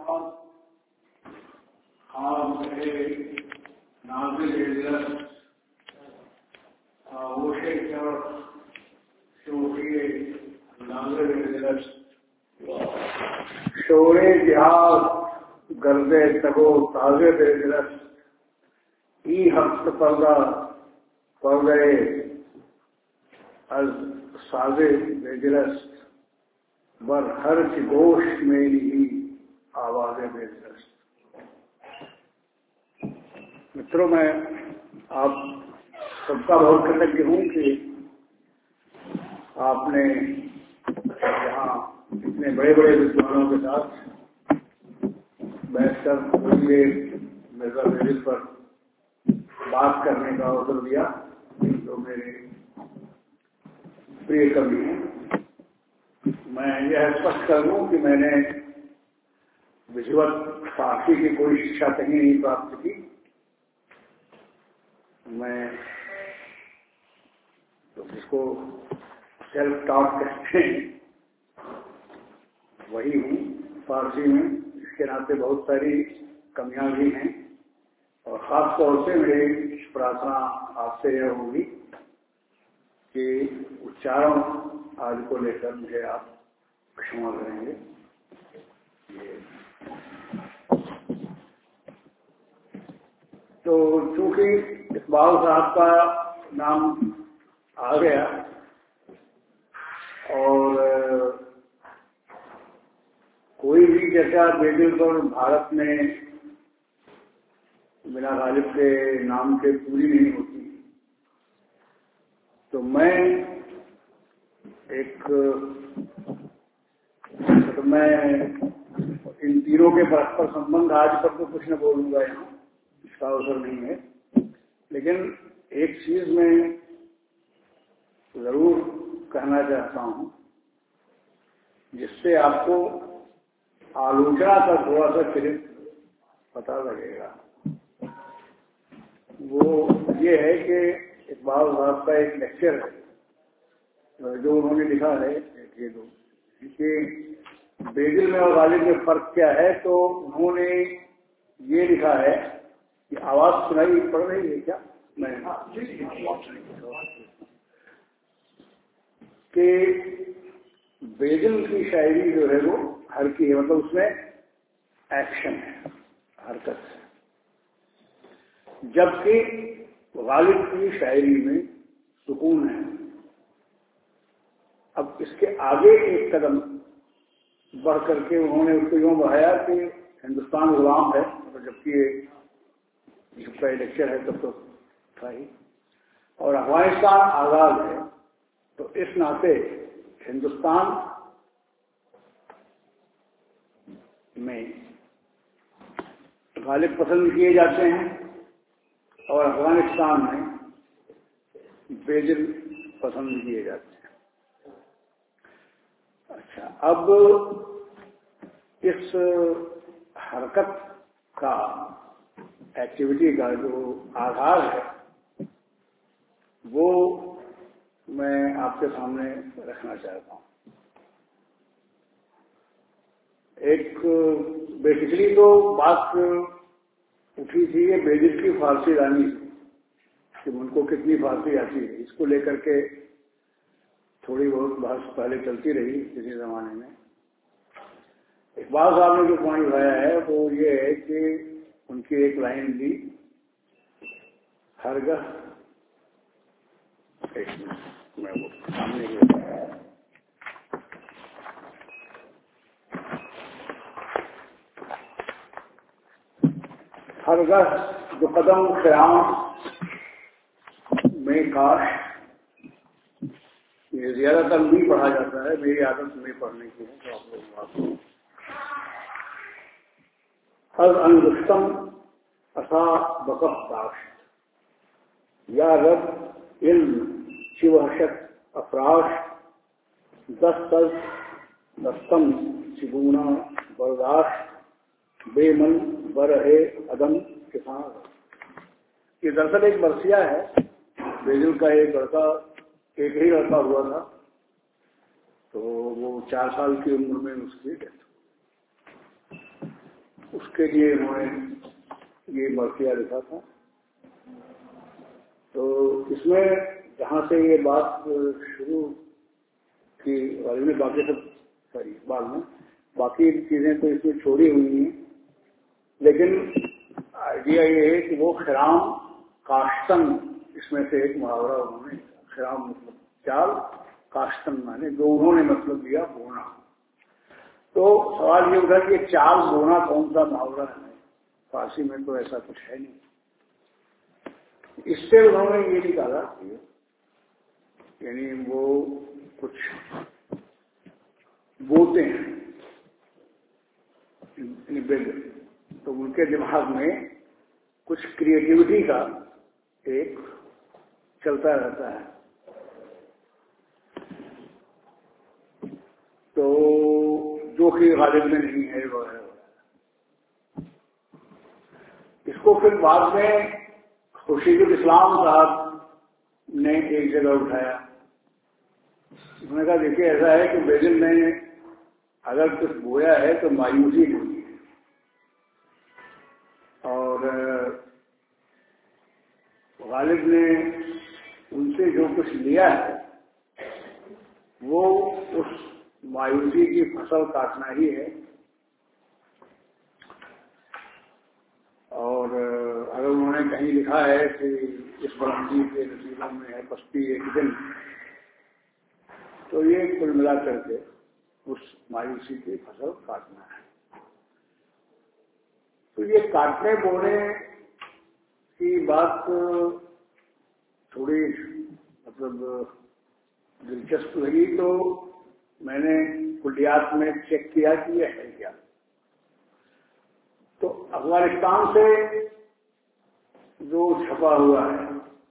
शोरे जिहाद गर्दे तगो ताजे बेदरस ई हफ्त पर्दा पर्दे अज साजे बेदरस बर हर की गोश मेरी ही आवाज़ें बेदरस। मित्रों, मैं आप सबका बहुत कृतज्ञ हूँ कि आपने यहाँ इतने बड़े बड़े विद्वानों के साथ बैठकर मुझे मिर्जा बेदिल पर बात करने का अवसर दिया, जो मेरे प्रिय कवि हैं। मैं यह स्पष्ट कर दूं कि मैंने विधिवत फारसी की कोई शिक्षा कहीं नहीं प्राप्त की। मैं तो जिसको सेल्फ टॉट कहते हैं वही हूँ फारसी में। इसके नाते बहुत सारी कमियां भी हैं और खास तौर से मेरी प्रार्थना आपसे यह होगी कि उच्चारण आदि को लेकर मुझे आप क्षमा करेंगे। तो चूंकि इकबाल साहब का नाम आ गया और कोई भी चर्चा बेदिल पर भारत में बिना गालिब के नाम के पूरी नहीं होती, तो मैं इन तीनों के परस्पर संबंध आज पर तो कुछ न बोलूंगा, यहाँ इसका अवसर नहीं है। लेकिन एक चीज मैं जरूर कहना चाहता हूँ जिससे आपको आलोचना का थोड़ा सा चरित्र पता लगेगा। वो ये है कि इकबाल साहब का एक लेक्चर है जो उन्होंने लिखा है कि बेदिल में और गालिब में फर्क क्या है। तो उन्होंने ये लिखा है कि आवाज सुनाई पड़ रही है क्या? मैं कि बेदिल की शायरी जो है वो हल्की है, मतलब उसमें एक्शन है, हरकत है, जबकि गालिब की शायरी में सुकून है। अब इसके आगे एक कदम बढ़ करके उन्होंने उसको यूं बढ़ाया कि हिंदुस्तान गुलाम है, जबकि जब लेक्चर है तब तो था ही, और अफगानिस्तान आजाद है। तो इस नाते हिंदुस्तान में गालिब पसंद किए जाते हैं और अफगानिस्तान में बेदिल पसंद किए जाते हैं। अच्छा, अब इस हरकत का, एक्टिविटी का जो आधार है वो मैं आपके सामने रखना चाहता हूँ। एक बेसिकली तो बात उठी थी ये बेदिल की फारसी रानी कि उनको कितनी फारसी आती है, इसको लेकर के थोड़ी बहुत बहस पहले चलती रही किसी जमाने में। इकबाल साहब ने जो पॉइंट उठाया है वो ये है कि उनकी एक लाइन थी, हरगह, मैं वो सामने हरगह जो कदम क़याम में काश, ये ज्यादातर नहीं पढ़ा जाता है, मेरी आदत नहीं पढ़ने की है, तो आप लोग बात हर अंगुष्टम असा बकफ दाश या रब इल्म शिवहशत अफराश दस्तज दस्तम शिगुना बर्दाश्त बेमन बरहे अदम किसान। ये दरअसल एक बरसिया है। बेदिल का एक लड़का, एक ही लड़का हुआ था, तो वो 4 साल की उम्र में उसकी डेथ। उसके लिए उन्होंने ये मर्सिया लिखा था। तो इसमें जहाँ से ये बात शुरू की वाले में बाकी सब सॉरी बाद में बाकी चीजें तो इसमें छोड़ी हुई हैं, लेकिन आइडिया ये है कि वो खिराम काश्तन, इसमें से एक मुहावरा उन्होंने, खिराम मतलब चाल, काश्तन माने जो उन्होंने मतलब दिया बोना। तो सवाल ये उठा कि चाल बोना कौन सा मुहावरा है, फारसी में तो ऐसा कुछ है नहीं। इससे उन्होंने ये निकाला यानी वो कुछ बोते हैं तो उनके दिमाग में कुछ क्रिएटिविटी का एक चलता रहता है। तो जो कि गालिब में नहीं है वो है। इसको फिर बाद में खुर्शीदुल इस्लाम साहब ने एक जगह उठाया। उन्होंने कहा देखिए ऐसा है कि बेगम ने अगर कुछ बोया है तो मायूसी बोई है, और गालिब ने उनसे जो कुछ लिया है वो उस मायूसी की फसल काटना ही है। और अगर उन्होंने कहीं लिखा है कि इस बुलंदी के नसीबों में है पस्ती एक दिन, तो ये कुल मिला करके उस मायूसी की फसल काटना है। तो ये काटने बोने की बात थोड़ी मतलब दिलचस्प लगी, तो मैंने कुलियात में चेक किया कि ये है क्या। तो अफगानिस्तान से जो छपा हुआ है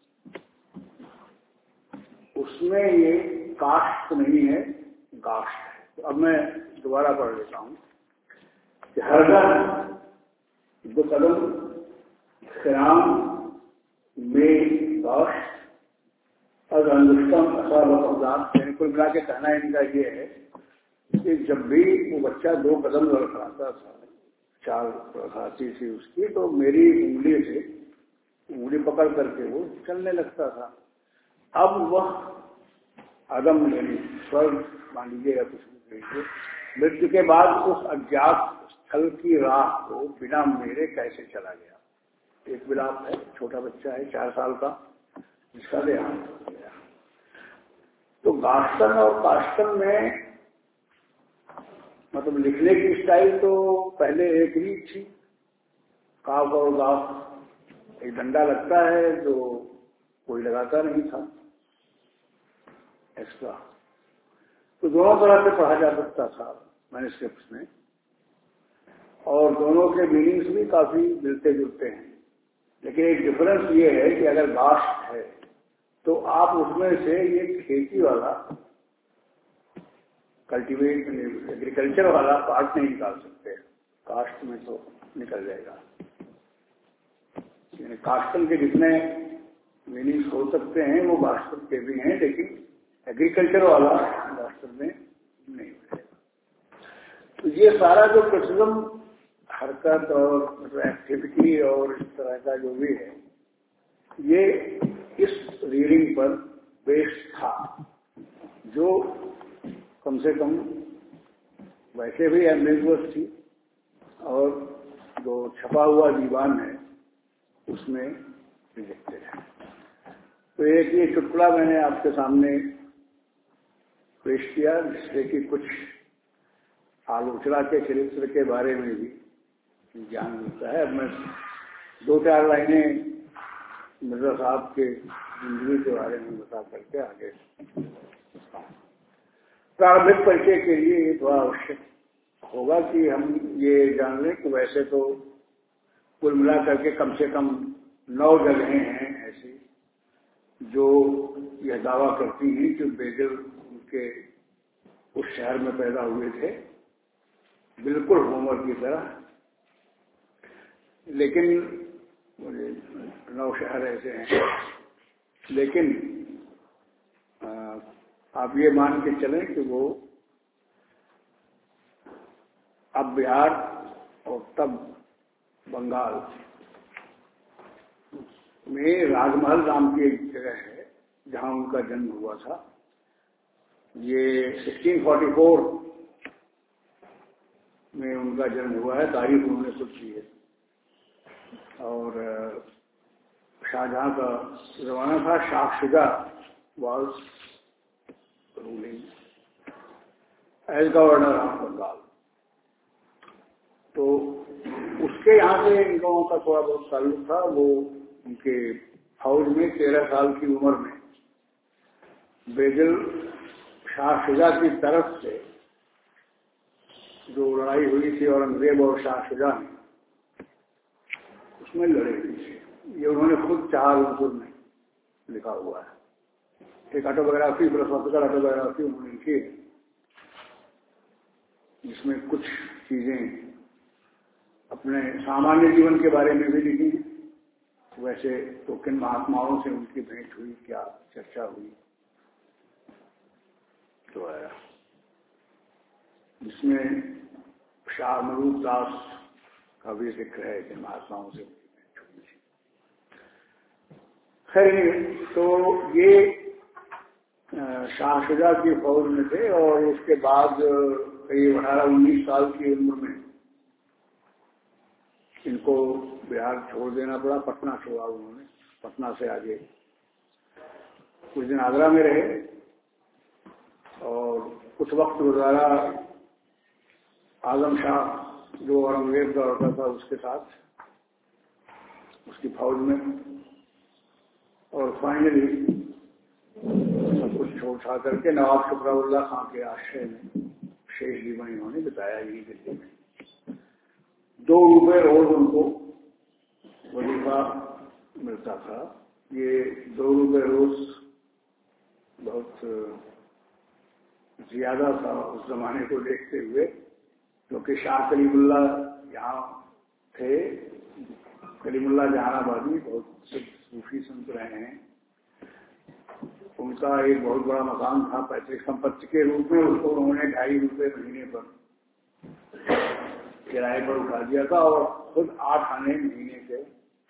उसमें ये काश्त नहीं है, गाश्त है। तो अब मैं दोबारा पढ़ लेता हूँ कि हरदम दो कदम खिराम में गाश्त और अनुष्टम असाब, यानी कुल मिला के कहना इनका ये है कि जब भी वो बच्चा 2 कदम लड़खड़ाता था, चाल लड़खड़ाती थी उसकी, तो मेरी उंगली से उंगली पकड़ करके वो चलने लगता था। अब वह आदम यानी स्वर्ग मान लीजिएगा कुछ लीजिए, मृत्यु के बाद उस अज्ञात स्थल की राह को बिना मेरे कैसे चला गया। एक विलाप है, छोटा बच्चा है 4 साल का, जिसका देहांत हो गया। तो गाश्तन और काश्तन में मतलब लिखने की स्टाइल तो पहले एक ही थी, काफ और गाफ एक डंडा लगता है जो कोई लगाता नहीं था एक्स्ट्रा, तो दोनों तरह से पढ़ा जा सकता था मैन्युस्क्रिप्ट्स में, और दोनों के मीनिंग्स भी काफी मिलते जुलते हैं। लेकिन एक डिफरेंस ये है कि अगर गाश्त है तो आप उसमें से ये खेती वाला कल्टीवेट एग्रीकल्चर वाला पार्ट नहीं निकाल सकते, कास्ट में तो निकल जाएगा। यानी कास्टन के जितने मीनिंग्स हो सकते हैं वो वास्तव के भी हैं, लेकिन एग्रीकल्चर वाला वास्तव में नहीं मिलेगा। तो ये सारा जो क्रिटिसिज्म, हरकत और मतलब एक्टिविटी और इस तरह का जो भी है, ये इस रीडिंग पर बेस्ड था, जो कम से कम वैसे भी एम्बिगुअस थी, और जो छपा हुआ दीवान है उसमें रिजेक्टेड है। तो एक ये चुटकुला मैंने आपके सामने पेश किया, जिससे कि कुछ आलोचना के चरित्र के बारे में भी ज्ञान मिलता है। अब मैं 2-4 लाइनें मिर्जा साहब के जिंदगी के बारे में बता करके आगे प्रारंभिक परिचय के लिए ये थोड़ा आवश्यक होगा कि हम ये जान लें कि वैसे तो कुल मिला करके कम से कम 9 जगहें हैं ऐसी जो यह दावा करती हैं कि बेगल उनके उस शहर में पैदा हुए थे, बिल्कुल होमर की तरह। लेकिन 9 शहर ऐसे हैं, लेकिन आप ये मान के चलें कि वो अब बिहार और तब बंगाल में राजमहल नाम की एक जगह है जहां उनका जन्म हुआ था। ये 1644 में उनका जन्म हुआ है, तारीख उन्होंने खुद की है। और शाहजहां का जमाना था, Shah Shuja was ruling as governor of Bengal. तो उसके यहाँ से इन लोगों का थोड़ा बहुत ताल्लुक था। वो उनके फौज में 13 साल की उम्र में बेगल शाह शुजा की तरफ से जो लड़ाई हुई थी औरंगजेब और शाह शुजा में, उसमें लड़े हुए थे। ये उन्होंने खुद 4 उनसुर में लिखा हुआ है। एक ऑटोबायोग्राफी, फिलोसॉफिकल ऑटोबायोग्राफी उन्होंने लिखी है, जिसमें कुछ चीजें अपने सामान्य जीवन के बारे में भी लिखी। वैसे तो किन महात्माओं से उनकी भेंट हुई, क्या चर्चा हुई, तो है जिसमें शाह मरूद दास का भी जिक्र है कि महात्माओं से उनकी भेंट हुई थी। खैर, तो ये शाह शुजा की फौज में थे और उसके बाद करीब 18-19 साल की उम्र में इनको बिहार छोड़ देना पड़ा। पटना छोड़ा उन्होंने। पटना से आगे कुछ दिन आगरा में रहे और कुछ वक्त गुजारा आजम शाह, जो औरंगजेब का होता था, उसके साथ, उसकी फौज में। और फाइनली सब कुछ छोड़ छाड़ करके नवाब शुक्राउल्लाह खां के आश्रय में शेष जीवन इन्होंने बिताया यही दिल्ली में। 2 रुपये रोज उनको वजीफा मिलता था। ये 2 रुपये रोज बहुत ज्यादा था उस जमाने को देखते हुए, क्योंकि शाह कलीमुल्लाह यहाँ थे। कलीमुल्लाह जहानाबादी बहुत सूफी संत रहे हैं। उनका एक बहुत बड़ा मकान था पैतृक संपत्ति के रूप में, उसको उन्होंने 2.5 रुपये महीने पर किराए पर उठा दिया था और खुद 8 आने महीने के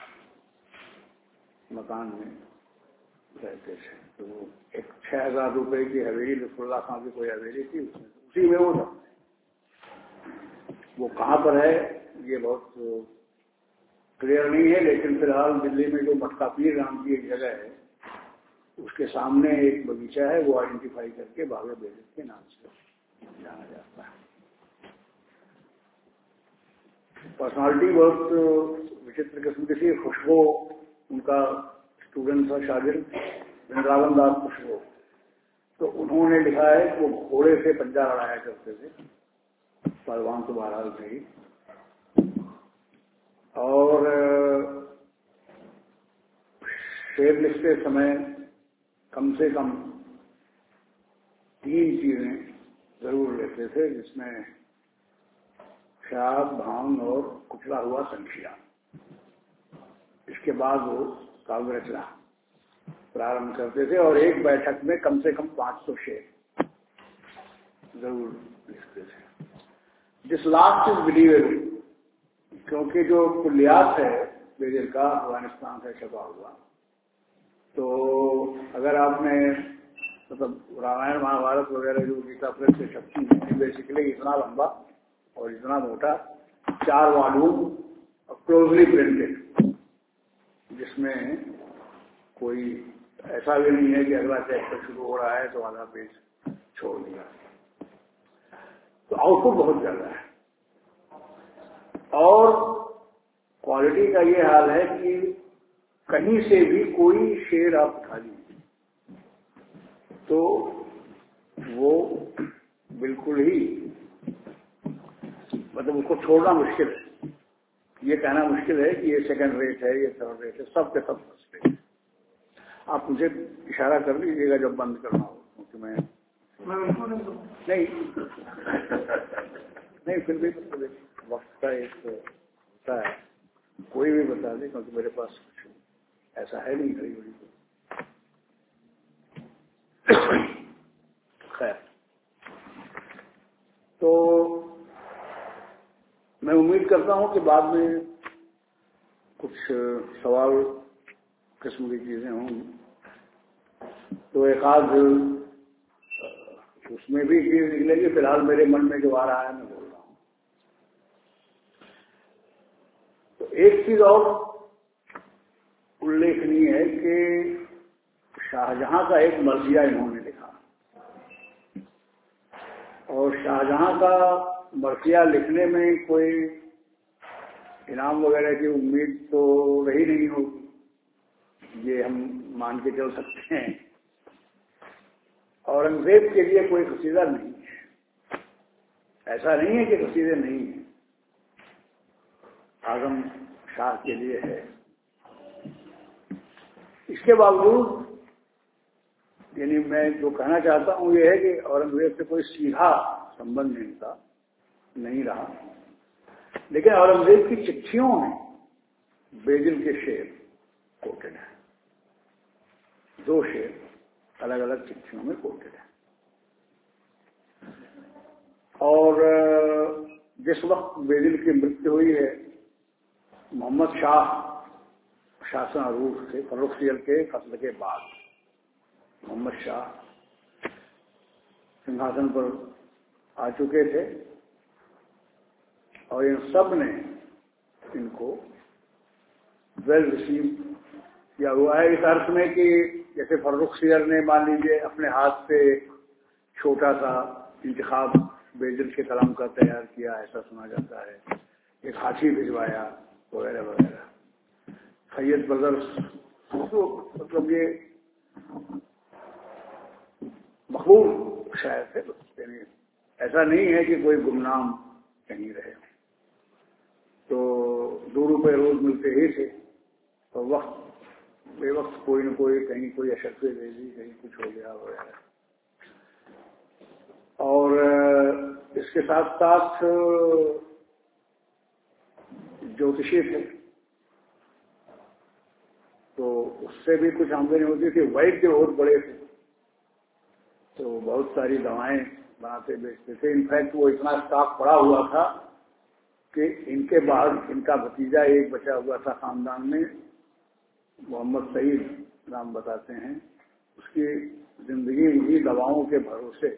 मकान में रहते थे। तो एक 6,000 रुपए की हवेली, लुत्फुल्लाह खां की कोई हवेली थी, उसी में वो था। वो कहाँ पर है ये बहुत क्लियर नहीं है, लेकिन फिलहाल दिल्ली में जो मटका पीर नाम की एक जगह है, उसके सामने एक बगीचा है, वो आइडेंटिफाई करके बाबा बेगल के नाम से जाना जाता है। पर्सनालिटी बहुत विचित्र किस्म की थी। खुशबू उनका स्टूडेंट था, शागिर्द, वृंदावन दास खुशबू। तो उन्होंने लिखा है कि वो घोड़े से पंजा लड़ाया करते थे, पहलवान तो बहरहाल थे ही। और शेर लिखते समय कम से कम 3 चीजें जरूर लेते थे, जिसमें शराब, भांग और कुचला हुआ संखिया। इसके बाद वो काव्य रचना प्रारंभ करते थे और एक बैठक में कम से कम 500 शेर जरूर लिखते थे। दिस लास्ट इज बिलीवेबल, क्योंकि जो कुलियात है बेगल का अफगानिस्तान से छपा हुआ, तो अगर आपने मतलब रामायण महाभारत वगैरह जो गीता प्रेस से छपती है, बेसिकली इतना लंबा और इतना मोटा 4 वॉल्यूम क्लोजली प्रिंटेड, जिसमें कोई ऐसा भी नहीं है कि अगला चैप्टर शुरू हो रहा है तो आधा पेज छोड़ दिया। तो आउटपुट बहुत ज्यादा है और क्वालिटी का ये हाल है कि कहीं से भी कोई शेर आप उठा लीजिए तो वो बिल्कुल ही मतलब उसको छोड़ना मुश्किल है। ये कहना मुश्किल है कि ये सेकंड रेट है, ये थर्ड रेट है, सब के सब फर्स्ट रेट है। आप मुझे इशारा कर लीजिएगा जब बंद करना हो, क्योंकि मैं नहीं फिर भी वक्त का एक होता है, कोई भी बता दे, क्योंकि मेरे पास कुछ ऐसा है नहीं घड़ी घड़ी। खैर, तो मैं उम्मीद करता हूं कि बाद में कुछ सवाल किस्म की चीजें होंगी, तो एक आध उसमें भी चीज निकलेगी। फिलहाल मेरे मन में जो आ रहा है मैं बोल रहा हूं। तो एक चीज और उल्लेखनीय है कि शाहजहां का एक मर्जिया इन्होंने लिखा, और शाहजहां का मर्जिया लिखने में कोई इनाम वगैरह की उम्मीद तो रही नहीं होगी, ये हम मान के चल सकते हैं। औरंगजेब के लिए कोई कसीदा नहीं है, ऐसा नहीं है कि कसीदे नहीं है, आजम शाह के लिए है। इसके बावजूद यानी मैं जो कहना चाहता हूं ये है कि औरंगजेब से कोई सीधा संबंध इनका नहीं रहा, लेकिन औरंगजेब की चिट्ठियों में बेदिल के शेर कोटेड है, 2 शेर अलग अलग चिट्ठियों में कोटेड है। और जिस वक्त बेदिल की मृत्यु हुई है, मोहम्मद शाह शासनारूढ़ थे। फर्रुखसियर के कत्ल के बाद मोहम्मद शाह सिंहासन पर आ चुके थे, और इन सब ने इनको वेल रिसीव किया हुआ है, इस अर्थ में कि जैसे फर्रुखसियर ने मान लीजिए अपने हाथ से छोटा सा इंतखाब बेदिल के कलाम का तैयार किया, ऐसा सुना जाता है, एक हाथी भिजवाया वगैरह वगैरह। सैयद ब्रदर्स तो मतलब ये मकबूल शायर थे, यानी ऐसा नहीं है कि कोई गुमनाम कहीं रहे। तो 2 रुपए रोज मिलते ही थे, तो वक्त बेवक्त कोई न कोई कहीं कोई अशर्फे दे दी, कहीं कुछ हो गया वगैरह। और इसके साथ साथ ज्योतिषी थे, तो उससे भी कुछ आमदनी होती थी। वैद्य बहुत बड़े थे, तो बहुत सारी दवाएं बनाते बेचते थे। इनफैक्ट वो इतना स्टॉक पड़ा हुआ था कि इनके बाद इनका भतीजा एक बचा हुआ था खानदान में, मोहम्मद सईद नाम बताते हैं, उसकी जिंदगी इन्हीं दवाओं के भरोसे।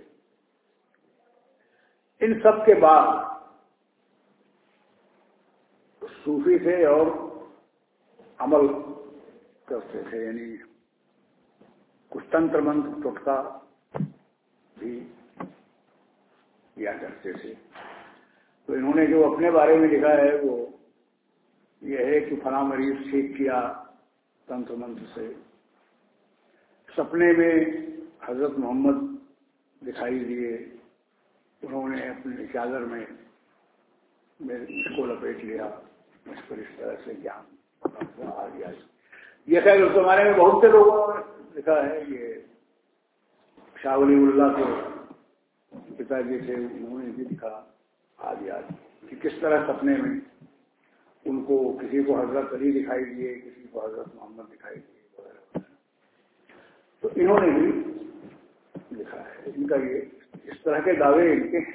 इन सब के बाद सूफी थे और अमल करते थे, यानी कुछ तंत्र मंत्र टोटका भी किया करते थे। तो इन्होंने जो अपने बारे में लिखा है वो ये है कि फला मरीज ठीक किया तंत्र मंत्र से, सपने में हजरत मोहम्मद दिखाई दिए, उन्होंने अपने चादर में इसको लपेट लिया, इस पर इस तरह से ज्ञान आ गया। ये खैर उस जमाने में बहुत से लोगों ने लिखा है। ये शाह वलीउल्लाह के पिताजी थे, उन्होंने भी लिखा आज कि किस तरह सपने में उनको किसी को हजरत अली दिखाई दिए, किसी को हजरत मोहम्मद दिखाई दिए वगैरह। तो इन्होंने भी लिखा है। इनका ये इस तरह के दावे इनके हैं।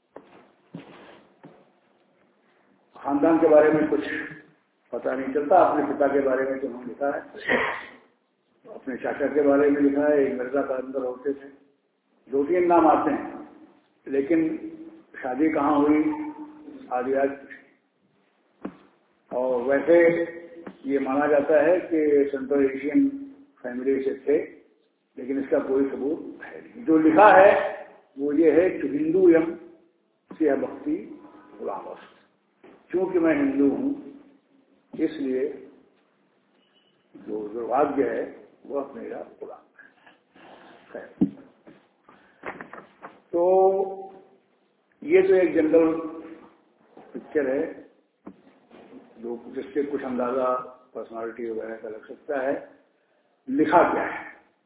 खानदान के बारे में कुछ पता नहीं चलता। अपने पिता के बारे में तो उन्होंने लिखा है, अपने चाचा के बारे में लिखा है, एक मिर्जा का अंदर होते थे, 2-3 नाम आते हैं, लेकिन शादी कहाँ हुई आदि आज। और वैसे ये माना जाता है कि सेंट्रल एशियन फैमिली से थे, लेकिन इसका कोई सबूत है नहीं। जो लिखा है वो ये है कि हिंदू यम सिया भक्ति गुलामस्त, क्योंकि मैं हिंदू हूं इसलिए जो दुर्भाग्य है वह मेरा गुलाम है। तो ये तो एक जनरल पिक्चर है जो जिससे कुछ अंदाजा पर्सनालिटी वगैरह का लग सकता है। लिखा क्या है?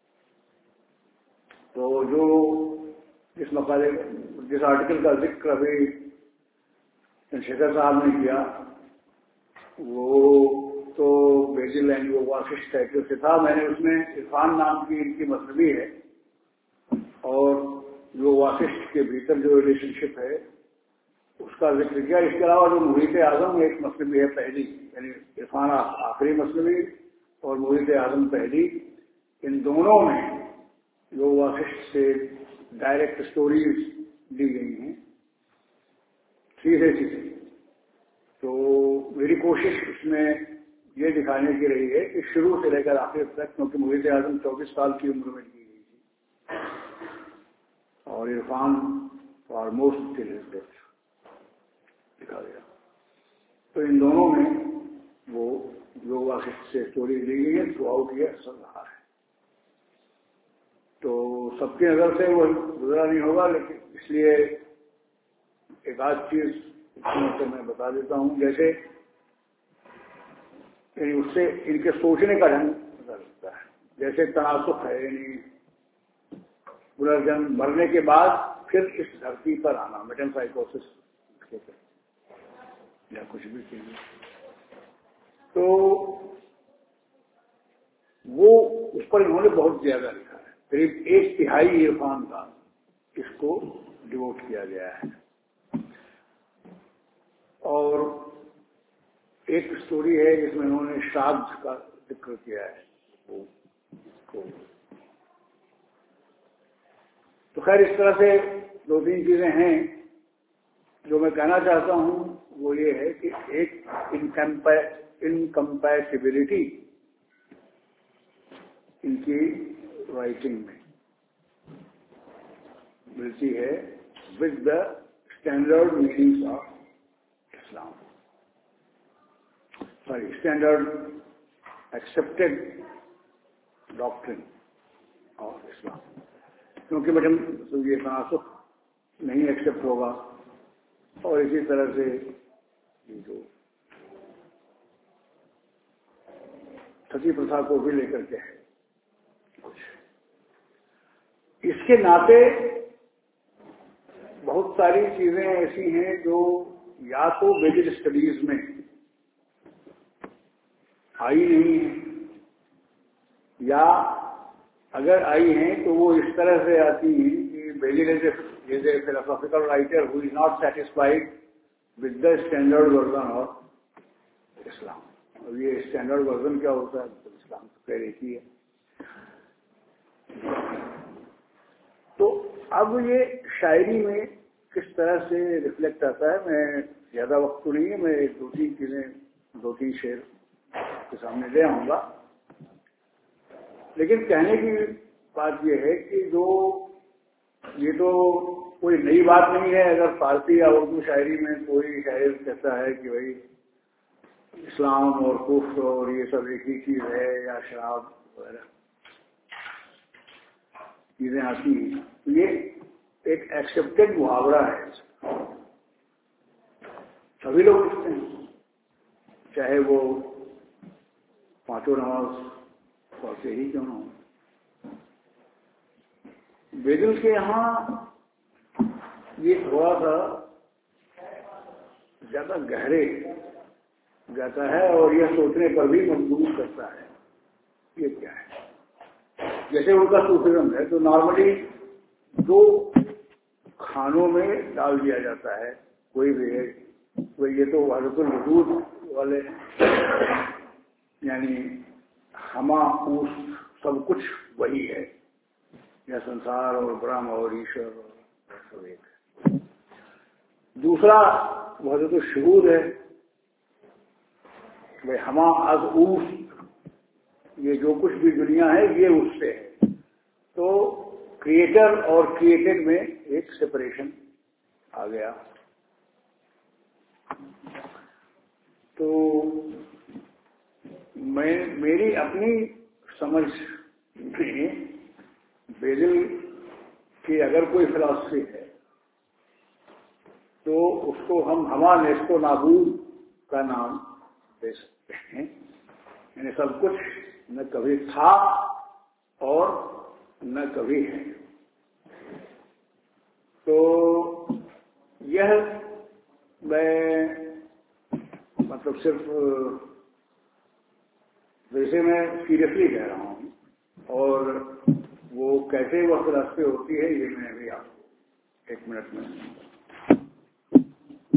तो जो जिस मकाले जिस आर्टिकल का जिक्र अभी चंद्रशेखर साहब ने किया वो तो बेदिल एंड वो वाशिष्ठ टाइटल से था। मैंने उसमें इरफान नाम की इनकी मसलबी है, और जो वाशिष्ठ के भीतर जो रिलेशनशिप है उसका जिक्र किया। इसके अलावा जो मुहित आजम एक मसलबी है पहली, यानी इरफान आखिरी मसलबी और मुहित आजम पहली, इन दोनों में जो वासिष्ठ से डायरेक्ट स्टोरीज दी गई हैं सीधे सीधे। तो मेरी कोशिश इसमें ये दिखाने की रही है कि शुरू से लेकर आखिर तक, क्योंकि मुहित आजम 24 साल की उम्र में की गई थी और Irfan almost till his death दिखा गया। तो इन दोनों में वो जो वासिष्ठ से स्टोरी ली गई है थ्रू आउट ये असर रहा है। तो सबकी नजर से वो गुजरा नहीं होगा, लेकिन इसलिए एक आध चीज तो मैं बता देता हूं। जैसे यानी उससे इनके सोचने का ढंग पता लगता है। जैसे तनासुख है, यानी पुनर्जन्म, मरने के बाद फिर इस धरती पर आना, मेटाम्फाइकोसिस या कुछ भी चीज, तो वो उस पर इन्होंने बहुत ज्यादा लिखा है। करीब 1/3 इरफान का इसको डिवोट किया गया है। और एक स्टोरी है जिसमें उन्होंने श्राद्ध का जिक्र किया है। तो खैर इस तरह से 2-3 चीजें हैं जो मैं कहना चाहता हूं। वो ये है कि एक इनकम्पैटिबिलिटी इनकी राइटिंग में मिलती है with the standard meanings of Islam, sorry standard accepted doctrine of Islam. क्योंकि मैडम तो ये तनासुख नहीं एक्सेप्ट होगा, और इसी तरह से जो सती प्रथा को भी लेकर के है कुछ। इसके नाते बहुत सारी चीजें ऐसी हैं जो या तो वेदिक स्टडीज में आई नहीं है, या अगर आई हैं तो वो इस तरह से आती हैं कि Berlin is a philosophical writer who is not satisfied with the standard version of Islam. और ये स्टैंडर्ड वर्जन क्या होता है? तो इस्लाम तो कह रही है। तो अब ये शायरी में किस तरह से रिफ्लेक्ट आता है, मैं ज्यादा वक्त तो नहीं है, मैं 2-3 चीजें 2-3 शेर के सामने ले आऊंगा। लेकिन कहने की बात यह है कि जो ये तो कोई नई बात नहीं है। अगर फारसी या उर्दू शायरी में कोई शायर कहता है कि भाई इस्लाम और कुफ्र और ये सब एक ही चीज है, या शराब वगैरह चीजें आती हैं, तो ये एक एक्सेप्टेड मुहावरा है, सभी लोग लिखते हैं, चाहे वो 5 नमाज पढ़ते ही क्यों ना हो। वेदल के यहाँ ये थोड़ा सा ज्यादा गहरे जाता है और यह सोचने पर भी मजबूर करता है ये क्या है। जैसे उनका सूफिज्म है, तो नॉर्मली जो खानों में डाल दिया जाता है कोई भी है, वो ये तो हज़रतुल वजूद वाले, यानी हमा ऊस सब कुछ वही है, या संसार और ब्रह्म और ईश्वर और सब एक है। दूसरा हज़रतुल शुहूद है, भाई हमा अज ऊस, ये जो कुछ भी दुनिया है ये उससे है। तो क्रिएटर और क्रिएटेड में एक सेपरेशन आ गया। तो मेरी अपनी समझ में बेदल की अगर कोई फिलॉसफी है तो उसको हम हमा नेस्तो नाबूद का नाम दे सकते हैं। यानी सब कुछ न कभी था और न कभी है। तो यह मैं मतलब सिर्फ वैसे मैं सीरियसली कह रहा हूँ, और वो कैसे वह फिलॉसफी होती है ये मैं अभी आपको 1 मिनट में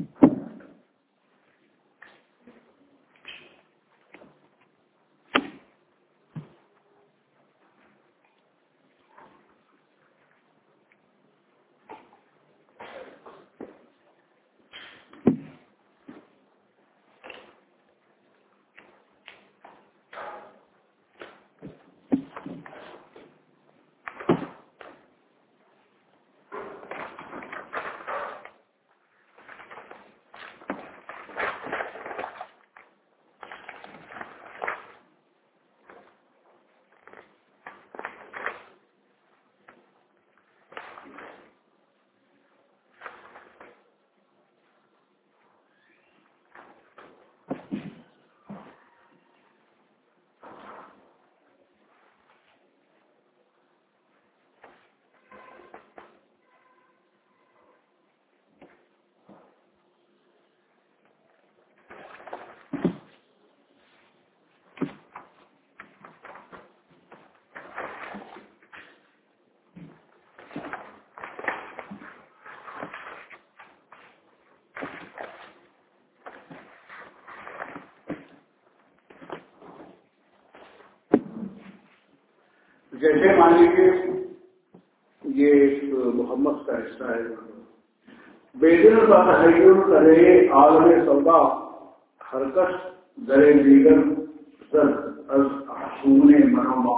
जैसे मान लीजिए ये एक मोहम्मद का हिस्सा है, बेदिन बहयून करे आलम सौदा हरकश दरे दीगर सर असूने मनोमा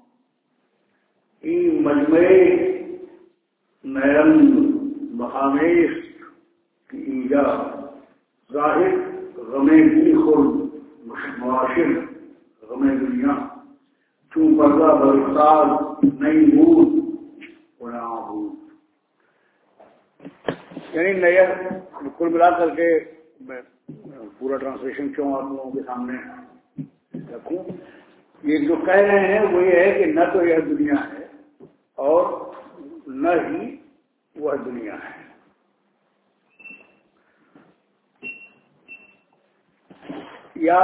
ई मजमे नयन महामेश की ईजा जाहिर गमे दी खुल मुआशिर गमे दुनिया तू पर्दा बरसात नई बूद यानी नया कुल मिला करके मैं पूरा ट्रांसलेशन क्यों आप लोगों के सामने रखूं। ये जो कह रहे हैं वो ये है कि न तो यह दुनिया है और न ही वह दुनिया है। या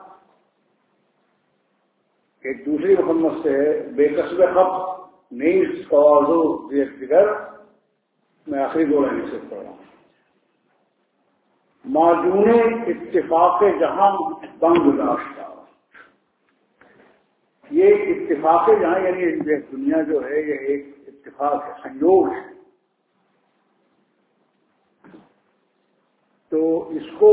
एक दूसरी मुकम्मत से बेकस्बे खप नहीं कौजो फिगर, मैं आखिरी दो लाइन से पढ़ रहा हूं। माजूने इत्तिफाक जहां बंग दाश्ता, ये इत्तिफाक जहां यानी दुनिया जो है ये एक इत्तिफाक है, संयोग है। तो इसको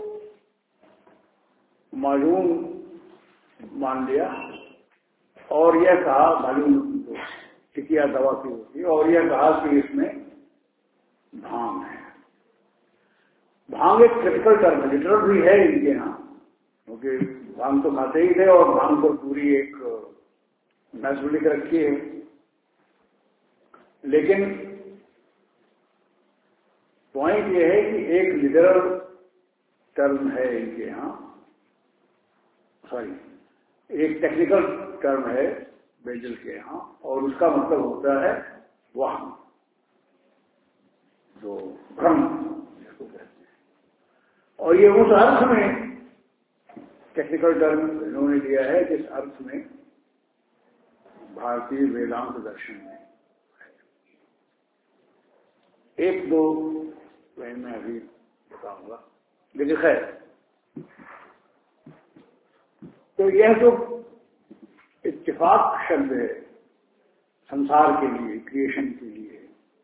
मालूम मान लिया और यह कहा मालूम टिकिया दवा की होती है, और यह कहा कि इसमें भांग है। भांग एक क्रिटिकल टर्म है, लिटरल भी है इनके यहाँ, क्योंकि भांग तो खाते ही थे और भांग पर पूरी एक नस्ल लिख रखी है। लेकिन पॉइंट यह है कि एक लिटरल टर्म है इनके यहाँ, सॉरी एक टेक्निकल टर्म है बेजल के यहाँ, और उसका मतलब होता है वहम, जो भ्रम जिसको कहते हैं। और ये उस अर्थ में टेक्निकल टर्म इन्होंने लिया है जिस अर्थ में भारतीय वेदांत दर्शन में एक दो लाइन में अभी बताऊंगा। लेकिन खैर, तो यह जो इत्तिफाक शब्द है संसार के लिए, क्रिएशन के लिए,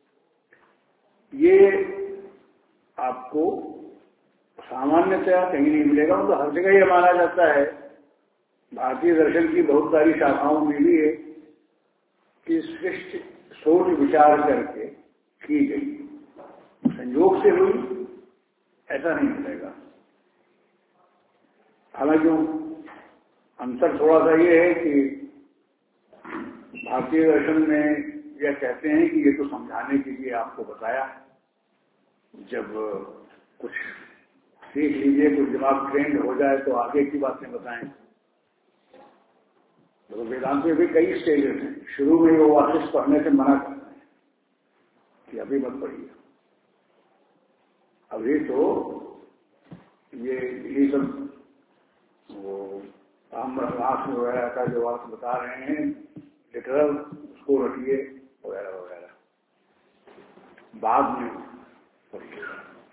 ये आपको सामान्यतया कहीं नहीं मिलेगा। मतलब हर जगह यह माना जाता है, भारतीय दर्शन की बहुत सारी शाखाओं में भी है कि सृष्टि सोच विचार करके की गई, संयोग से हुई, ऐसा नहीं मिलेगा। हालांकि अंतर थोड़ा सा ये है कि भारतीय दर्शन में यह कहते हैं कि ये तो समझाने के लिए आपको बताया, जब कुछ सीख लीजिए, कुछ दिमाग ट्रेंड हो जाए तो आगे की बातें बताएं। तो वेदांत में भी कई स्टेजेस हैं। शुरू में वो वापस पढ़ने से मना करते हैं कि अभी मत पढ़िए, अभी तो ये सब वो आम्रनाथ वगैरह का जो आप बता रहे हैं लिटरल, उसको रखिए वगैरह वगैरह, बाद में पढ़िए।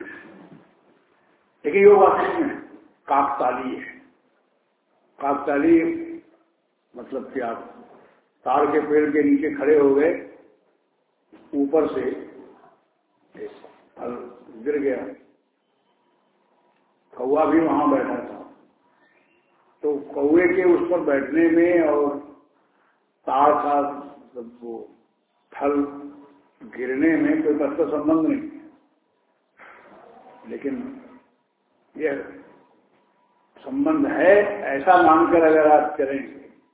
लेकिन ये वास्तव में काकताली है। काकताली मतलब कि आप ताड़ के पेड़ के नीचे खड़े हो गए, ऊपर से एक फल गिर गया, कौवा भी वहां बैठा था, तो कौवे के उस पर बैठने में और ताड़ का वो फल गिरने में कोई परस्पर संबंध नहीं है। लेकिन यह संबंध है ऐसा मानकर अगर आप करेंगे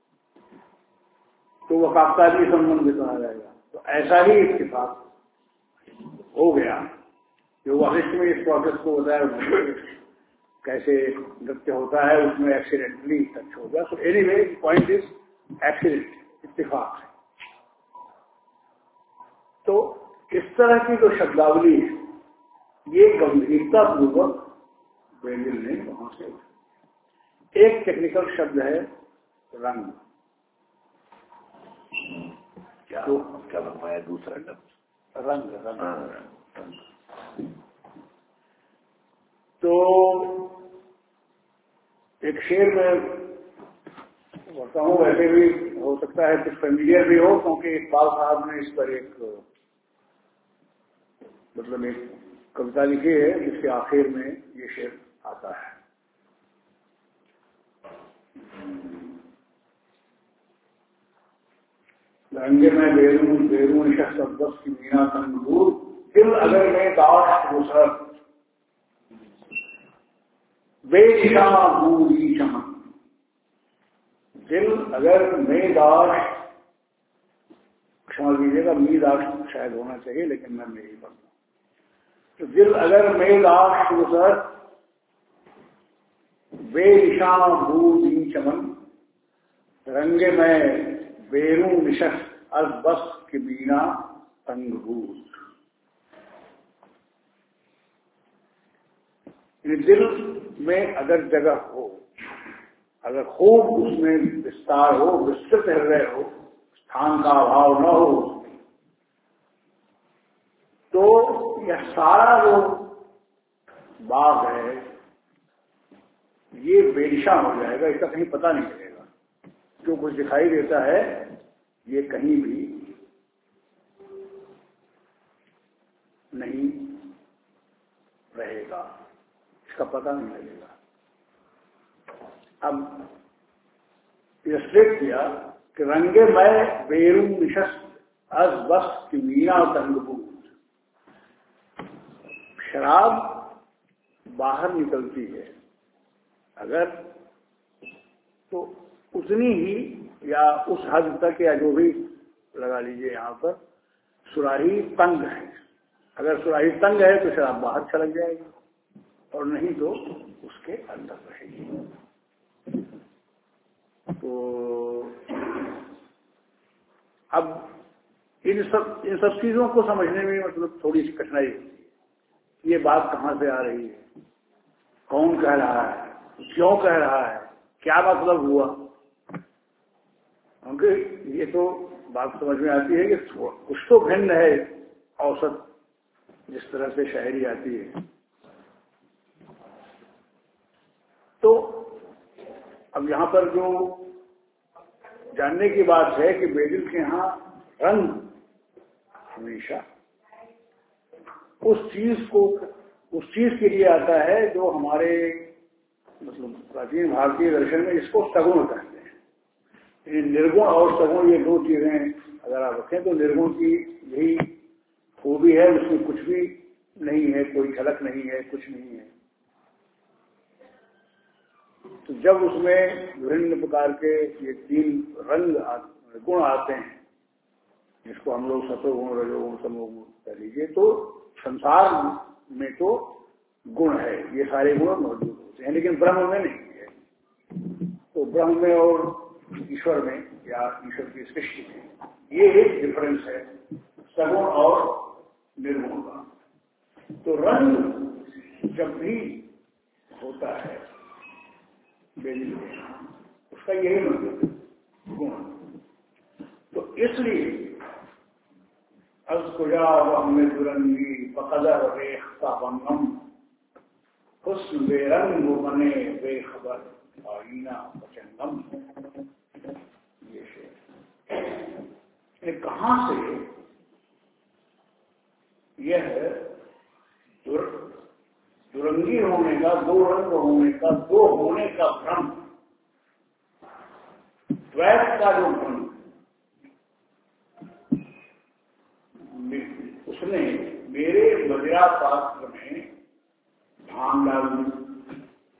तो वह काकतालीय संबंध कहा जाएगा। तो ऐसा ही इत्तेफाक हो गया जो वशिष्ठ में इस प्रोसेस को बताया कैसे नृत्य होता है, उसमें एक्सीडेंटली टच हो गया। तो एनीवे पॉइंट इज एक्सीडेंट, इत्तेफाक है। तो इस तरह की जो शब्दावली है ये गंभीरता पूर्वक बेंजिल ने वहां से, एक टेक्निकल शब्द है रंग, तो क्या बनवाया दूसरा शब्द रंग, रंग। तो एक शेर में समझता हूँ। वैसे भी हो सकता है कुछ फेमिलियर भी हो, क्योंकि इकबाल साहब ने इस पर एक मतलब एक कविता लिखी है जिसके आखिर में ये शेर आता है। रंगे में बेरू निशा शब्द की मीना तंगूर, दिल अगर में दाश गुसर बेदिशा बूरी चमन। दिल अगर में दाश, क्षमा कीजिएगा, मी दाश शायद होना चाहिए, लेकिन मैं नहीं पढ़ता। तो दिल अगर में दाश गुसर बेदिशा बूरी चमन, रंगे में बेरू निशस अज बस की बीना तंगूर। दिल में अगर जगह हो, अगर खूब उसमें विस्तार हो, विस्तृत हृदय हो, स्थान का अभाव न हो उसमें, तो यह सारा जो बाग है ये बेदिशा हो जाएगा, इसका कहीं पता नहीं चलेगा। जो कुछ दिखाई देता है ये कहीं भी नहीं रहेगा, इसका पता नहीं लगेगा। अब स्ट्रेट किया कि रंगे मैं बेरू निशस अज बस की मीना तंगबूत। शराब बाहर निकलती है अगर तो उतनी ही या उस हद तक, या जो भी लगा लीजिए यहाँ पर, सुराही तंग है। अगर सुराही तंग है तो शराब बाहर छलक जाएगी, और नहीं तो उसके अंदर रहेगी। तो अब इन सब चीजों को समझने में मतलब थोड़ी सी कठिनाई होती है। ये बात कहाँ से आ रही है, कौन कह रहा है, क्यों कह रहा है, क्या मतलब हुआ। क्योंकि ये तो बात समझ में आती है कि कुछ तो भिन्न है औसत जिस तरह से शायरी आती है। तो अब यहाँ पर जो जानने की बात है कि बेदिल के यहाँ रंग हमेशा उस चीज के लिए आता है जो हमारे मतलब प्राचीन भारतीय दर्शन में इसको सगुण कहते हैं। निर्गुण और सगुण ये दो चीजें अगर आप रखें तो निर्गुण की यही खूबी है, उसमें कुछ भी नहीं है, कोई झलक नहीं है, कुछ नहीं है। तो जब उसमें विभिन्न प्रकार के ये तीन गुण आते हैं, जिसको हम लोग सतोगुण, रजोगुण, तमोगुण कह लीजिए, तो संसार में तो गुण है, ये सारे गुण मौजूद होते हैं, लेकिन ब्रह्म में नहीं है। तो ब्रह्म में और ईश्वर में या ईश्वर की सृष्टि में ये एक डिफरेंस है सगुण और निर्गुण का। तो रंग जब भी होता है बेदिल में, उसका यही मतलब गुण। तो इसलिए अज़कुजा वहमे दुरंगी बकदर रेख्ता बंगम, हुस्न बेरंग मने बेखबर आईना पचंगम। ये शेर कहां से यह दुरंगी होने का, दो रंग होने का, दो होने का भ्रम, द्वैत का जो भ्रम, उसने मेरे मदिरा पात्र में भांग डाल दी।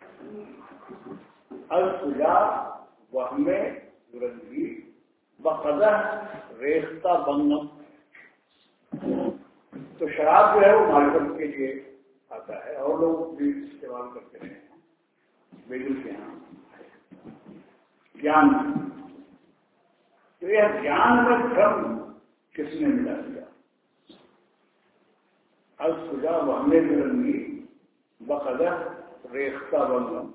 अज़कुजा वहमे दुरंगी बकदर रेख्ता बंगम। तो शराब जो है वो मार्केट के लिए आता है और लोग भी इस्तेमाल करते हैं बेदिल के यहाँ। ज्ञान, तो यह ज्ञान में भ्रम किसने मिला दिया। अज़कुजा वहमे दुरंगी बकदर रेख्ता बंगम,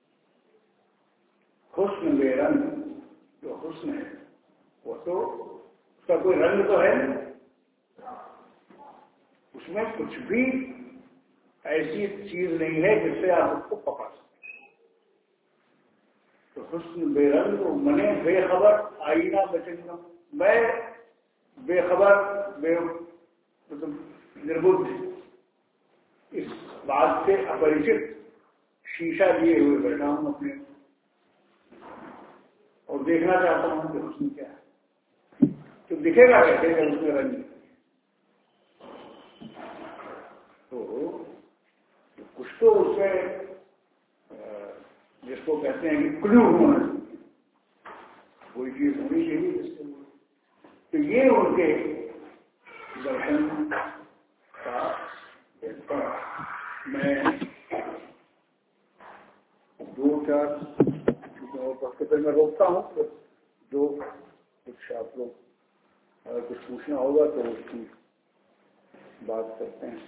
हुस्न बेरंग। जो हुस्न है वो तो उसका कोई रंग तो है, उसमें कुछ भी ऐसी चीज नहीं है जिससे आप उसको पकड़ सकें। तो हुस्न बेरंग मने बेखबर आईना बचंगम, मैं बेखबर मतलब निर्बुद्ध, इस बात से अपरिचित शीशा लिए हुए बैठा हूं अपने, और देखना चाहता हूं कि हुस्न क्या है। तो दिखेगा कैसे जब उसमें रंग, तो कुछ तो उसमें जिसको कहते हैं कि क्लू होना चाहिए, कोई चीज होनी चाहिए जिससे, तो ये उनके दर्शन का एक मैं दो चार पर मैं रोकता हूँ, तो जो कुछ आप लोग अगर कुछ पूछना होगा तो उसकी बात करते हैं।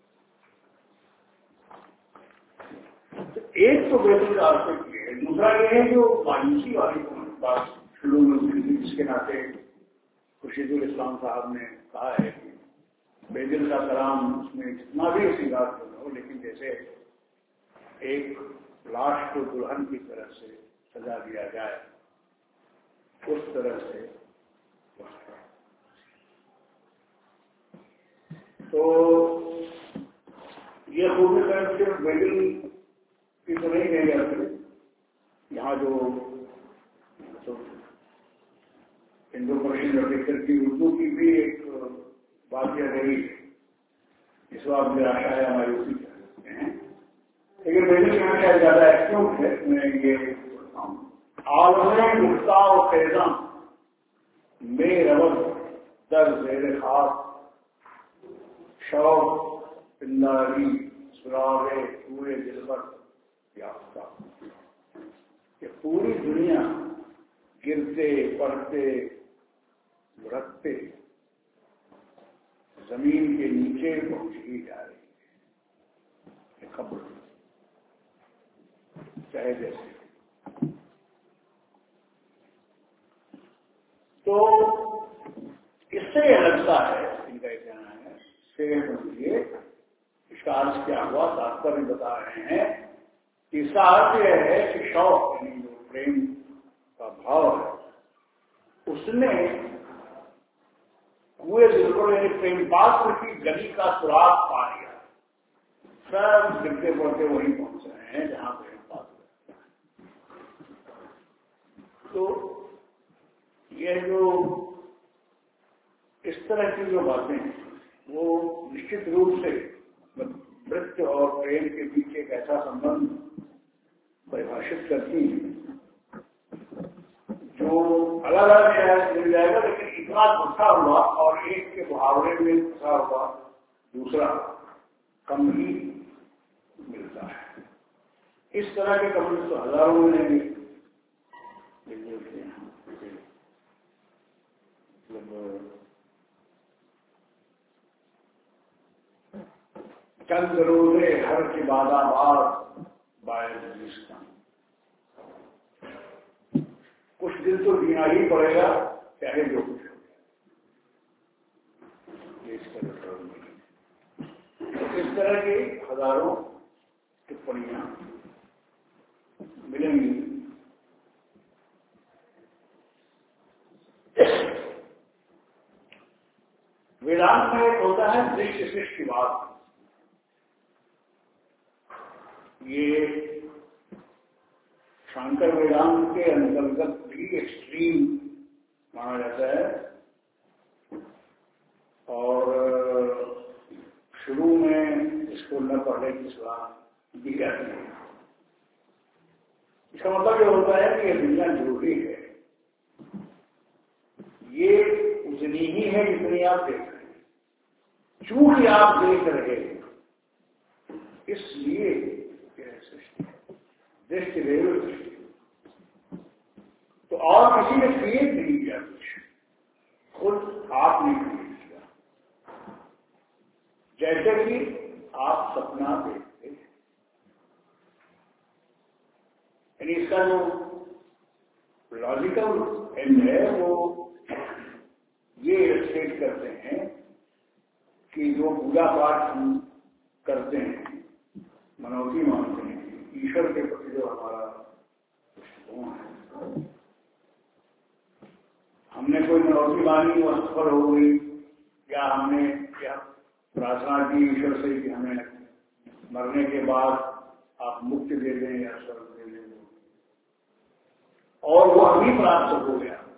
तो एक तो बेसिक आस्पेक्ट ये है, दूसरा ये है जो मायूसी वाली बात शुरू में हुई थी, जिसके नाते खुर्शीदुल इस्लाम साहब ने कहा है कि बेदिल का कलाम उसमें जितना भी श्रृंगार हो, लेकिन जैसे एक लाश को दुल्हन की तरह से सजा दिया जाए उस तरह से, तो ये खूबी तरह सिर्फ बेदिल की तो नहीं कही जाती, यहाँ जो हिंदू पर्शियन लिटरेचर की उर्दू की भी एक बात यह रही, इस बात में आशा है मायूसी करते हैं, लेकिन बेदिल यहाँ शायद ज्यादा एक्यूट है। मैं ये बोलता हूँ, आलमे मुफ्ता और फैजा में रवत दर जेर खास शौक पिंदारी सुरागे पूरे दिल पर याफ्ता, कि पूरी दुनिया गिरते पड़ते लुढ़कते जमीन के नीचे पहुंच ही जा रही है, खबर चाहे जैसे। तो इससे यह लगता है, इनका कहना है, से समझिए इसका अर्थ क्या हुआ, तात्पर्य बता रहे हैं कि इसका अर्थ यह है कि शौक यानी जो प्रेम का भाव है, उसने कुएं बिल्कुल यानी प्रेम पात्र की गली का सुराग पा लिया, सब गिरते पड़ते वहीं पहुंच रहे हैं जहां प्रेम पात्र। तो यह जो इस तरह की जो बातें हैं वो निश्चित रूप से नृत्य और प्रेम के बीच एक ऐसा संबंध परिभाषित करती हैं जो अलग अलग शायद मिल जाएगा, लेकिन इतना फंसा हुआ और एक के मुहावरे में फंसा हुआ दूसरा कम ही मिलता है। इस तरह के कमेंट्स तो हजारों में भी मिलते हैं। चंद रोजे हर की बादाबाद बायजिस्तान, कुछ दिन तो जीना ही पड़ेगा चाहे जो कुछ हो जाए। इस तरह की हजारों टिप्पणियां मिलेंगी। वेदांत में एक होता है दृश्य सृष्टिवाद, ये शांकर वेदांत के अंतर्गत भी एक्सट्रीम माना जाता है, और शुरू में इसको न पढ़ने की सलाह दी जाती है। इसका मतलब यह होता है कि यह दुनिया जरूरी है, ये उतनी ही है जितनी आप देख रहे हैं, चूंकि आप देख रहे हैं इसलिए दृष्टि रेवल दृष्टि, तो और किसी ने क्रिएट नहीं किया, कुछ खुद आपने क्रिएट किया। जैसे कि आप सपना देखते हैं, यानी इसका जो लॉजिकल एंड है वो ये स्टेट करते हैं कि जो पूजा पाठ हम करते हैं, मनौती मानते हैं, ईश्वर के प्रति जो हमारा दृष्टिकोण है हमने कोई मनौती मानी वो असफल हो गई, या हमने क्या प्रार्थना की ईश्वर से कि हमें मरने के बाद आप मुक्ति दे दें या स्वर्ग दे दें, और वो अभी प्राप्त हो गया,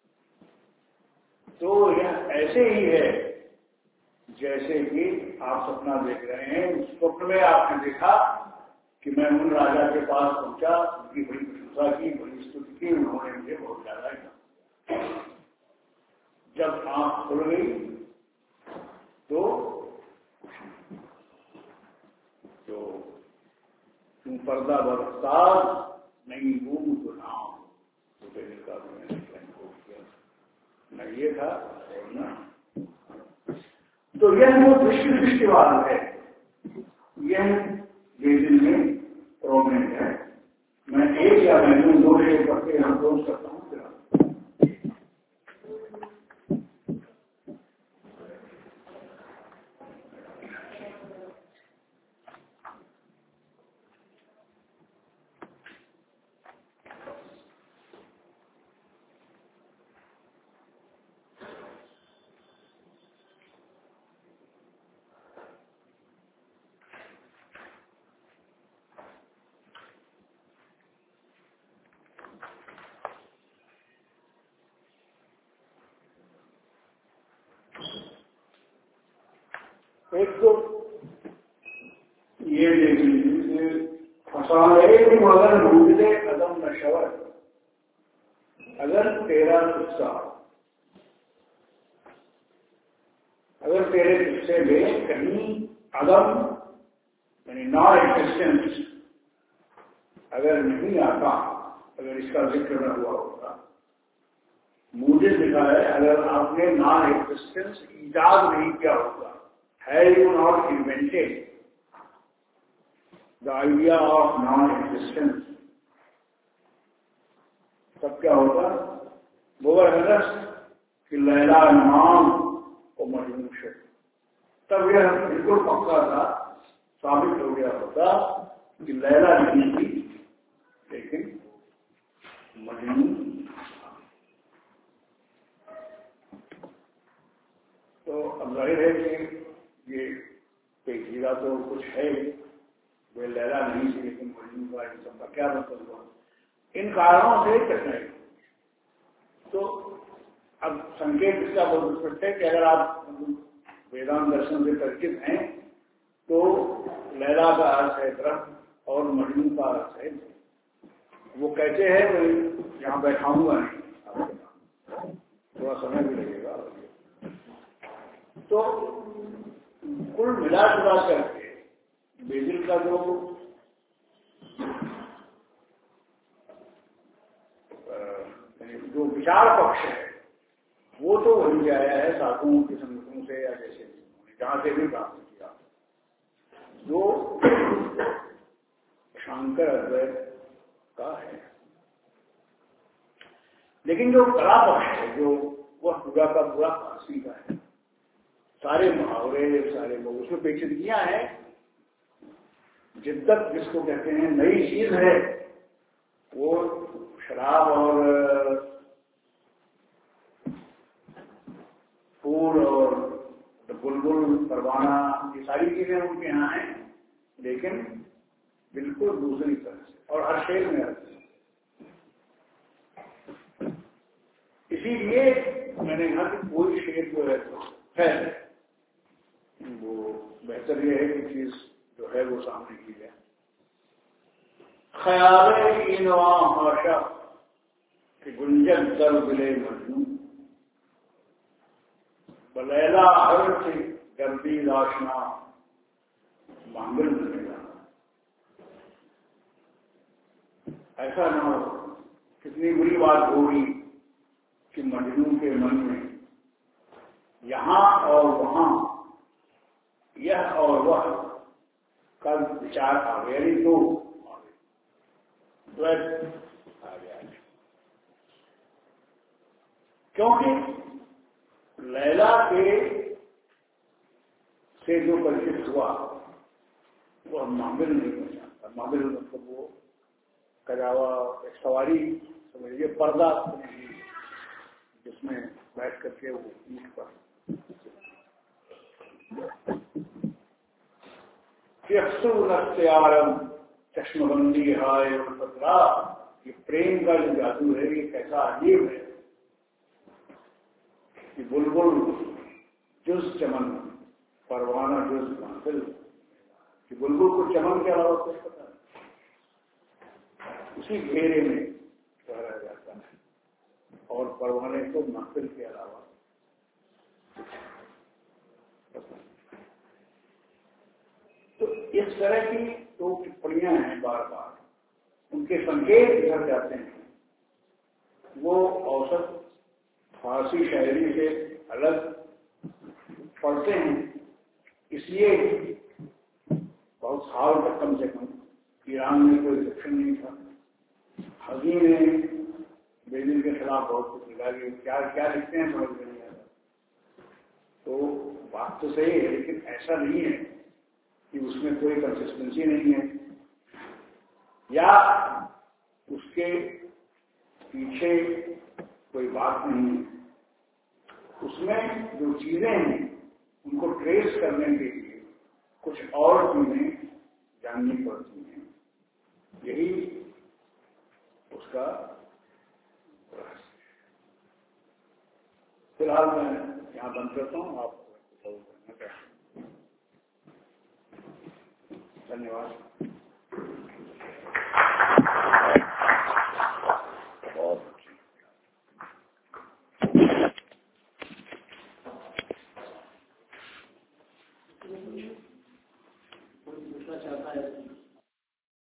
तो यह ऐसे ही है जैसे कि आप सपना देख रहे हैं। उस स्वप्न में आपने देखा कि मैं उन राजा के पास पहुंचा, उनकी बड़ी प्रशंसा की, बड़ी स्तुति की, उन्होंने मुझे बहुत ज्यादा किया। जब आंख खुल गई तो तुम पर्दा बरसार नहीं बूम तो नाम, तो पहले का मैंने किया न ये था और न। तो यह वो दृष्टिवाद है, यह बेजिंग में प्रॉब्लम है। मैं एक या मैं दो शेर करके हम क्लोज करता हूँ। एक तो ये देखिए फसाने मगर ढूंढते कदम नशवर, अगर तेरा किस्सा, अगर तेरे किस्से में कहीं अदम यानी नॉन एग्जिस्टेंस अगर नहीं आता, अगर इसका जिक्र न हुआ होता, मुझे लिखा है अगर आपने नॉन एग्जिस्टेंस ईजाद नहीं किया होगा, have you not invented the idea of non-existence, तब क्या होगा? बोबरहस कि लैला नाम और मजनू से, तब यह बिल्कुल पक्का था, साबित हो गया होता कि लैला नहीं थी लेकिन मजनू। तो अब जाहिर है कि ये पेचीदा तो कुछ है, वे लैला नहीं थी लेकिन मजनू का, इन सबका क्या मतलब हुआ? इन कारणों से कठिनाई। तो अब संकेत इसका बहुत स्पष्ट है कि अगर आप वेदांत दर्शन से परिचित हैं तो लैला का अर्थ है तरफ और मजनू का अर्थ है। वो कहते हैं मैं यहाँ बैठाऊंगा नहीं, थोड़ा समय भी लगेगा। तो कुल मिला जुला करके बेजिल का जो विचार पक्ष है वो तो वही आया है साधुओं के संगठनों से या जैसे जहां से भी प्राप्त किया, जो शंकर अद्वैत का है। लेकिन जो कला पक्ष है जो वह पूरा का पूरा फारसी का है, सारे मुहावरे सारे वो उसमें पेचीदगियां हैं। जिद्दत जिसको कहते हैं नई चीज है, वो शराब और फूल और बुलबुल परवाना ये सारी चीजें उनके यहाँ हैं, लेकिन बिल्कुल दूसरी तरह से और हर शेर में आती है। इसीलिए मैंने कहा कि कोई शेर जो है वो बेहतर ये है कि चीज जो है वो सामने की जाए। ख्याल इनवा आशा कि गुंजन दर बिले मजनू, बलैला हर से गर्दी राशना मांगल मिलेगा। ऐसा ना हो, कितनी बुरी बात होगी कि मजनू के मन में यहां और वहां, यह और वह का विचार आ गया, नहीं तो आ गया। क्योंकि लैला के से जो परिचित हुआ वो मामिल नहीं बन जाता। मामिल मतलब वो कजावा एक सवारी समझिए, पर्दा समझिए, जिसमें बैठ करके वो ईंट पर चश्मबंदी हाय पतरा, ये प्रेम का जो जादू है ये कैसा अजीब है कि बुलबुल जुज चमन परवाना जुज महफिल, कि बुलबुल को चमन के अलावा कुछ पता नहीं, उसी घेरे में ठहरा जाता है और परवाने को महफिल के अलावा तो इस तरह की तो टिप्पणियां हैं बार बार, उनके संकेत इधर जाते हैं। वो औसत फारसी शायरी से अलग पढ़ते हैं, इसलिए बहुत साल तक कम से कम ईरान में कोई रिसेप्शन नहीं था। हजी ने बेदिल के खिलाफ बहुत कुछ लिखा कि क्या क्या लिखते हैं समझ में नहीं आता। तो बात तो सही है, लेकिन ऐसा नहीं है कि उसमें कोई कंसिस्टेंसी नहीं है या उसके पीछे कोई बात नहीं है। उसमें जो चीजें हैं उनको ट्रेस करने के लिए कुछ और चीजें जाननी पड़ती हैं, यही उसका रहस्य। फिलहाल मैं यहाँ बंद करता हूँ, आप धन्यवाद। पूछना चाहता है